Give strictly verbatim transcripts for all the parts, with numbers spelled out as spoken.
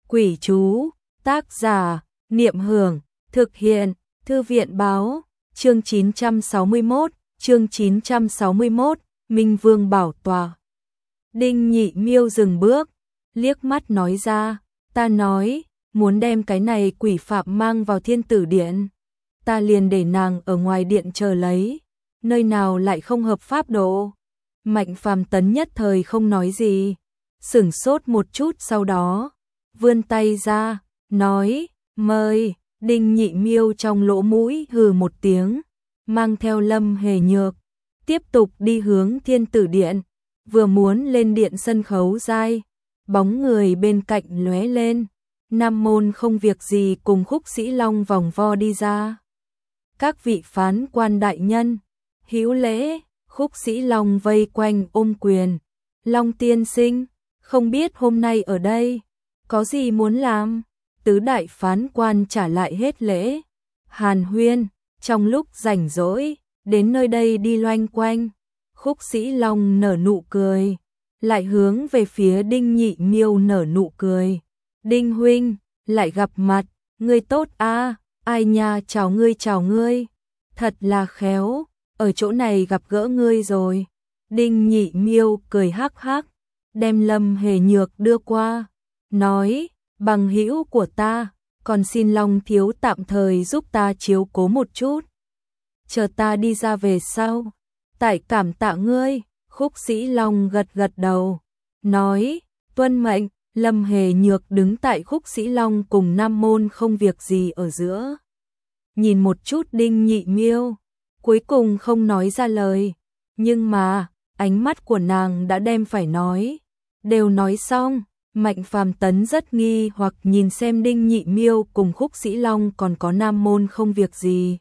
Quỷ chú, tác giả, Niệm Hưởng, thực hiện, Thư viện báo, chương chín trăm sáu mươi mốt, chương chín trăm sáu mươi mốt, Minh Vương bảo tòa. Đinh Nhị Miêu dừng bước, liếc mắt nói ra, ta nói, muốn đem cái này quỷ phạm mang vào Thiên Tử Điện, ta liền để nàng ở ngoài điện chờ lấy, nơi nào lại không hợp pháp độ. Mạnh Phàm Tấn nhất thời không nói gì, sửng sốt một chút sau đó, vươn tay ra, nói, mời. Đinh Nhị Miêu trong lỗ mũi hừ một tiếng, mang theo Lâm Hề Nhược, tiếp tục đi hướng Thiên Tử Điện, vừa muốn lên điện sân khấu giai, bóng người bên cạnh lóe lên, Nam Môn không việc gì cùng Khúc Sĩ Long vòng vo đi ra. Các vị phán quan đại nhân, hữu lễ. Khúc Sĩ Long vây quanh ôm quyền, Long tiên sinh, không biết hôm nay ở đây có gì muốn làm? Tứ đại phán quan trả lại hết lễ, hàn huyên, trong lúc rảnh rỗi, đến nơi đây đi loanh quanh. Khúc Sĩ Long nở nụ cười, lại hướng về phía Đinh Nhị Miêu nở nụ cười. Đinh huynh, lại gặp mặt, ngươi tốt a, ai nha, chào ngươi chào ngươi, thật là khéo, ở chỗ này gặp gỡ ngươi rồi. Đinh Nhị Miêu cười hắc hắc, đem Lâm Hề Nhược đưa qua, nói, bằng hữu của ta, còn xin Long thiếu tạm thời giúp ta chiếu cố một chút, chờ ta đi ra về sau, tại cảm tạ ngươi. Khúc Sĩ Long gật gật đầu, nói, tuân mệnh. Lâm Hề Nhược đứng tại Khúc Sĩ Long cùng Nam Môn không việc gì ở giữa, nhìn một chút Đinh Nhị Miêu, cuối cùng không nói ra lời, nhưng mà ánh mắt của nàng đã đem phải nói đều nói xong. Mạnh Phàm Tấn rất nghi hoặc nhìn xem Đinh Nhị Miêu cùng Khúc Sĩ Long còn có Nam Môn không việc gì,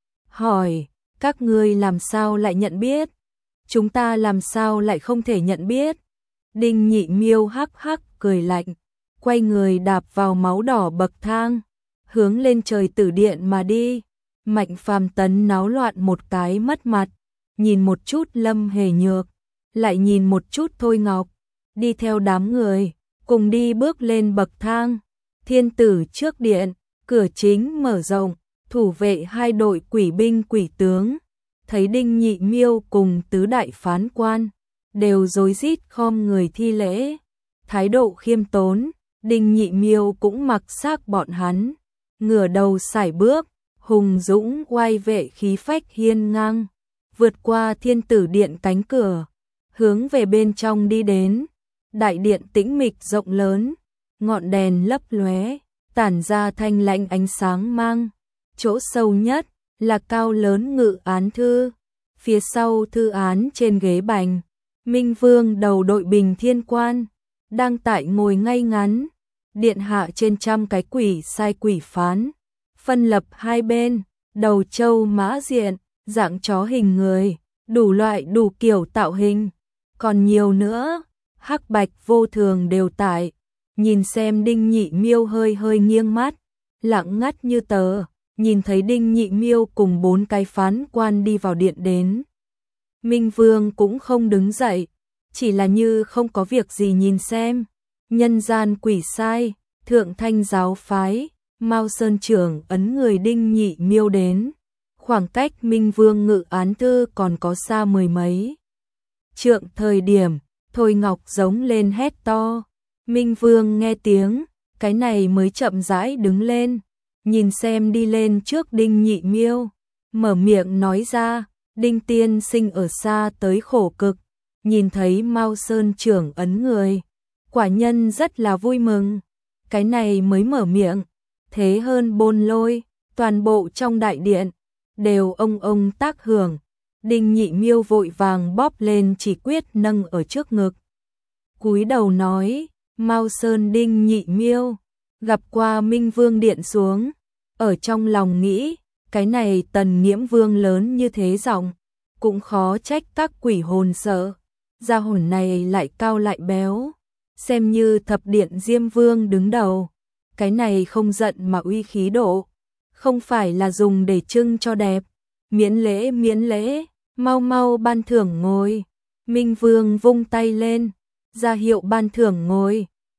hỏi, các ngươi làm sao lại nhận biết? Chúng ta làm sao lại không thể nhận biết? Đinh Nhị Miêu hắc hắc cười lạnh, quay người đạp vào máu đỏ bậc thang, hướng lên Trời Tử Điện mà đi. Mạnh Phàm Tấn náo loạn một cái mất mặt, nhìn một chút Lâm Hề Nhược, lại nhìn một chút Thôi Ngọc, đi theo đám người, cùng đi bước lên bậc thang. Thiên Tử trước điện, cửa chính mở rộng, thủ vệ hai đội quỷ binh quỷ tướng, thấy Đinh Nhị Miêu cùng tứ đại phán quan, đều rối rít khom người thi lễ, thái độ khiêm tốn. Đinh Nhị Miêu cũng mặc xác bọn hắn, ngửa đầu sải bước, hùng dũng oai vệ khí phách hiên ngang, vượt qua Thiên Tử Điện cánh cửa, hướng về bên trong đi đến. Đại điện tĩnh mịch rộng lớn, ngọn đèn lấp lóe, tản ra thanh lãnh ánh sáng mang. Chỗ sâu nhất là cao lớn ngự án thư, phía sau thư án trên ghế bành, Minh Vương đầu đội bình thiên quan, đang tại ngồi ngay ngắn. Điện hạ trên trăm cái quỷ sai quỷ phán, phân lập hai bên, đầu trâu mã diện, dạng chó hình người, đủ loại đủ kiểu tạo hình, còn nhiều nữa, hắc bạch vô thường đều tại. Nhìn xem Đinh Nhị Miêu hơi hơi nghiêng mắt, lặng ngắt như tờ, nhìn thấy Đinh Nhị Miêu cùng bốn cái phán quan đi vào điện đến. Minh Vương cũng không đứng dậy, chỉ là như không có việc gì nhìn xem. Nhân gian quỷ sai, Thượng Thanh giáo phái, Mao Sơn trưởng ấn người Đinh Nhị Miêu đến. Khoảng cách Minh Vương ngự án thư còn có xa mười mấy trượng thời điểm, Thôi Ngọc giống lên hét to. Minh Vương nghe tiếng, cái này mới chậm rãi đứng lên, nhìn xem đi lên trước Đinh Nhị Miêu, mở miệng nói ra, Đinh tiên sinh ở xa tới khổ cực, nhìn thấy Mao Sơn trưởng ấn người, quả nhân rất là vui mừng. Cái này mới mở miệng, thế hơn bôn lôi, toàn bộ trong đại điện đều ông ông tác hưởng. Đinh Nhị Miêu vội vàng bóp lên chỉ quyết nâng ở trước ngực, cúi đầu nói, Mao Sơn Đinh Nhị Miêu, gặp qua Minh Vương điện xuống. Ở trong lòng nghĩ, cái này Tần Nghiễm Vương lớn như thế giọng, cũng khó trách các quỷ hồn sợ, gia hồn này lại cao lại béo, xem như thập điện Diêm Vương đứng đầu, cái này không giận mà uy khí độ, không phải là dùng để trưng cho đẹp. Miễn lễ miễn lễ, mau mau ban thưởng ngồi. Minh Vương vung tay lên, ra hiệu ban thưởng ngồi.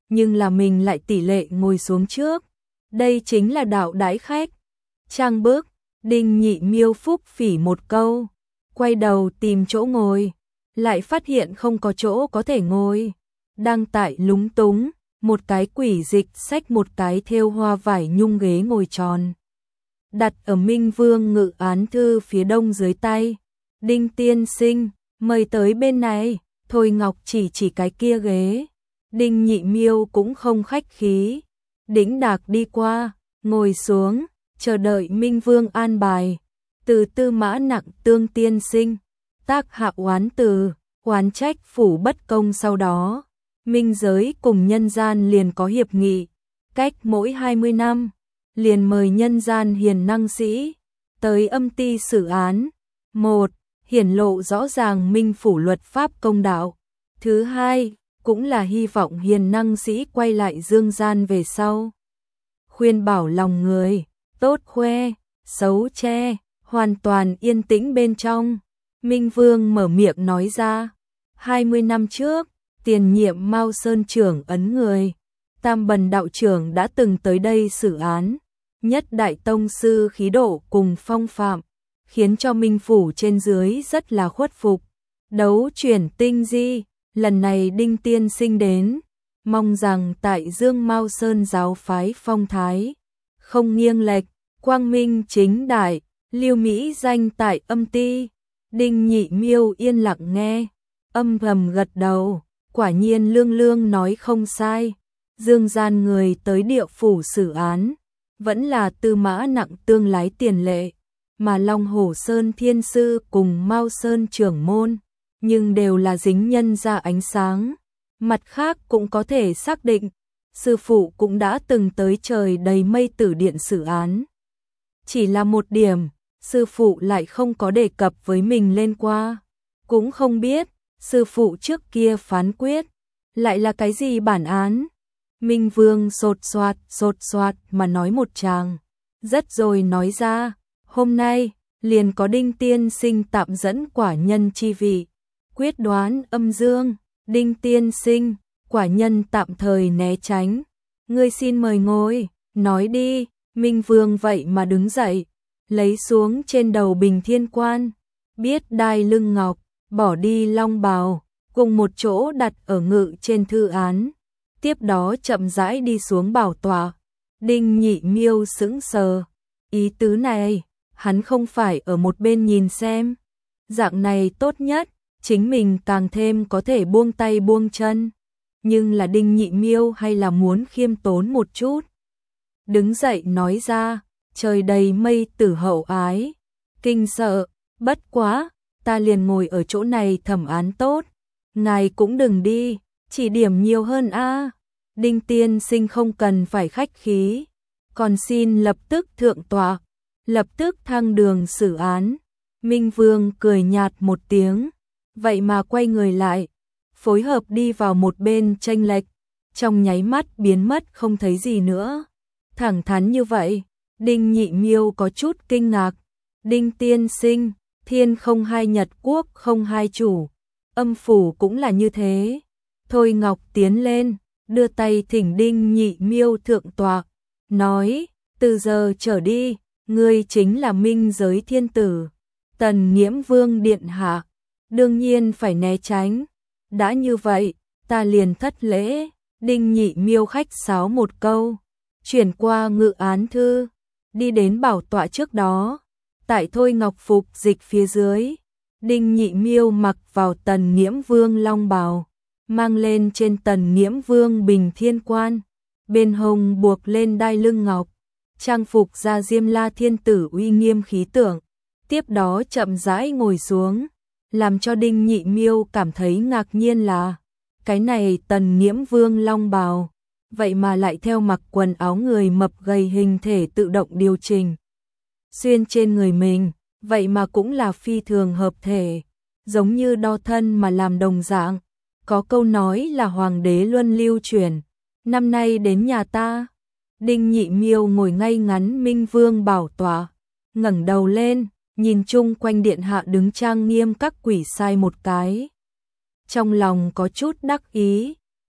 nhưng là mình lại tỷ lệ ngồi xuống trước. Đây chính là đạo đãi khách. Trang bước, Đinh Nhị Miêu phúc phỉ một câu, quay đầu tìm chỗ ngồi, lại phát hiện không có chỗ có thể ngồi. Đang tại lúng túng, một cái quỷ dịch xách một cái thêu hoa vải nhung ghế ngồi tròn, đặt ở Minh Vương ngự án thư phía đông dưới tay. Đinh tiên sinh, mời tới bên này. Thôi Ngọc chỉ chỉ cái kia ghế. Đinh Nhị Miêu cũng không khách khí, đĩnh đạc đi qua, ngồi xuống, chờ đợi Minh Vương an bài. Từ Tư Mã Nặng Tương tiên sinh, tác hạ oán từ, oán trách phủ bất công. Sau đó, minh giới cùng nhân gian liền có hiệp nghị, cách mỗi hai mươi năm, liền mời nhân gian hiền năng sĩ tới âm ty xử án. Một, hiển lộ rõ ràng minh phủ luật pháp công đạo. Thứ hai, cũng là hy vọng hiền năng sĩ quay lại dương gian về sau, khuyên bảo lòng người, tốt khoe, xấu che, hoàn toàn yên tĩnh bên trong. Minh Vương mở miệng nói ra, hai mươi năm trước, tiền nhiệm Mao Sơn trưởng ấn người, Tam Bần đạo trưởng đã từng tới đây xử án. Nhất đại tông sư khí độ cùng phong phạm, khiến cho minh phủ trên dưới rất là khuất phục. Đấu chuyển tinh di, lần này Đinh tiên sinh đến, mong rằng tại Dương Mao Sơn giáo phái phong thái không nghiêng lệch, quang minh chính đại, lưu mỹ danh tại âm ty. Đinh Nhị Miêu yên lặng nghe, âm thầm gật đầu, quả nhiên Lương Lương nói không sai. Dương gian người tới địa phủ xử án, vẫn là Tư Mã Nặng Tương lái tiền lệ, mà Long Hổ Sơn thiên sư cùng Mao Sơn trưởng môn, nhưng đều là dính nhân ra ánh sáng. Mặt khác cũng có thể xác định, sư phụ cũng đã từng tới trời đầy mây tử điện xử án. Chỉ là một điểm, sư phụ lại không có đề cập với mình lên qua, cũng không biết sư phụ trước kia phán quyết lại là cái gì bản án. Minh Vương sột soạt sột soạt mà nói một tràng, rất rồi nói ra, hôm nay liền có Đinh tiên sinh tạm dẫn quả nhân chi vị, quyết đoán âm dương. Đinh tiên sinh, quả nhân tạm thời né tránh, ngươi xin mời ngồi, nói đi. Minh Vương vậy mà đứng dậy, lấy xuống trên đầu bình thiên quan, biết đai lưng ngọc, bỏ đi long bào, cùng một chỗ đặt ở ngự trên thư án, tiếp đó chậm rãi đi xuống bảo tọa. Đinh Nhị Miêu sững sờ, ý tứ này, hắn không phải ở một bên nhìn xem, dạng này tốt nhất, chính mình càng thêm có thể buông tay buông chân, nhưng là Đinh Nhị Miêu hay là muốn khiêm tốn một chút. Đứng dậy nói ra, trời đầy mây tử hậu ái, kinh sợ, bất quá, ta liền ngồi ở chỗ này thẩm án tốt, ngài cũng đừng đi, chỉ điểm nhiều hơn a. À. Đinh tiên sinh không cần phải khách khí, còn xin lập tức thượng tọa, lập tức thăng đường xử án. Minh Vương cười nhạt một tiếng, vậy mà quay người lại, phối hợp đi vào một bên chênh lệch, trong nháy mắt biến mất không thấy gì nữa. Thẳng thắn như vậy, Đinh Nhị Miêu có chút kinh ngạc. Đinh tiên sinh, thiên không hai nhật quốc không hai chủ, âm phủ cũng là như thế. Thôi Ngọc tiến lên, đưa tay thỉnh Đinh Nhị Miêu thượng tọa, nói, từ giờ trở đi, ngươi chính là minh giới thiên tử, Tần Nghiễm Vương điện hạ, đương nhiên phải né tránh. Đã như vậy, ta liền thất lễ. Đinh Nhị Miêu khách sáo một câu, chuyển qua ngự án thư, đi đến bảo tọa trước đó. Tại Thôi Ngọc phục dịch phía dưới, Đinh Nhị Miêu mặc vào Tần Nghiễm Vương long bào, mang lên trên Tần Nghiễm Vương bình thiên quan, bên hông buộc lên đai lưng ngọc, trang phục ra Diêm La thiên tử uy nghiêm khí tượng. Tiếp đó chậm rãi ngồi xuống, làm cho Đinh Nhị Miêu cảm thấy ngạc nhiên là, cái này Tần Nghiễm Vương long bào, vậy mà lại theo mặc quần áo người mập gầy hình thể tự động điều chỉnh. Xuyên trên người mình, vậy mà cũng là phi thường hợp thể, giống như đo thân mà làm đồng dạng. Có câu nói là hoàng đế luân lưu truyền, năm nay đến nhà ta. Đinh Nhị Miêu ngồi ngay ngắn Minh Vương bảo tọa, ngẩng đầu lên, nhìn chung quanh điện hạ đứng trang nghiêm các quỷ sai một cái. Trong lòng có chút đắc ý,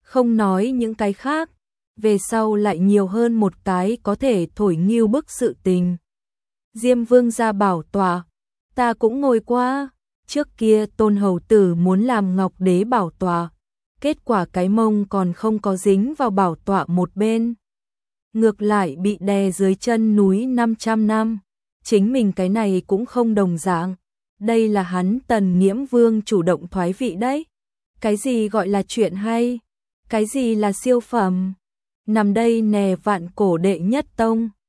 Không nói những cái khác, về sau lại nhiều hơn một cái có thể thổi nghiêu bức sự tình. Diêm Vương ra bảo tọa, ta cũng ngồi qua, trước kia Tôn hầu tử muốn làm Ngọc Đế bảo tọa, kết quả cái mông còn không có dính vào bảo tọa một bên. Ngược lại bị đè dưới chân núi năm trăm năm, chính mình cái này cũng không đồng dạng. Đây là hắn Tần Nghiễm Vương chủ động thoái vị đấy. Cái gì gọi là chuyện hay? Cái gì là siêu phẩm? Nằm đây nè vạn cổ đệ nhất tông.